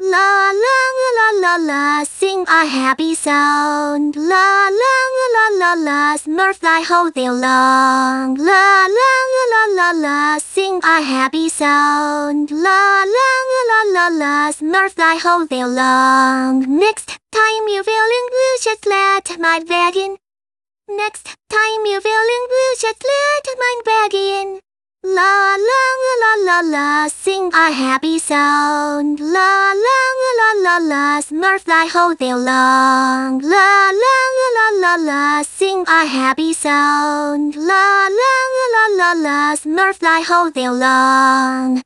La la la la la, sing a happy sound. La la la la la, Smurf thy whole day long. La la la la la, sing a happy sound. La la la la la, Smurf thy whole day long. Next time you feeling blue, just let my bag in. Next time you feeling blue, just let my bag in. La la la la la, sing a happy sound. La la la la la, Smurf thy whole day long. La la la la la, sing a happy sound. La la la la la, Smurf thy whole day long.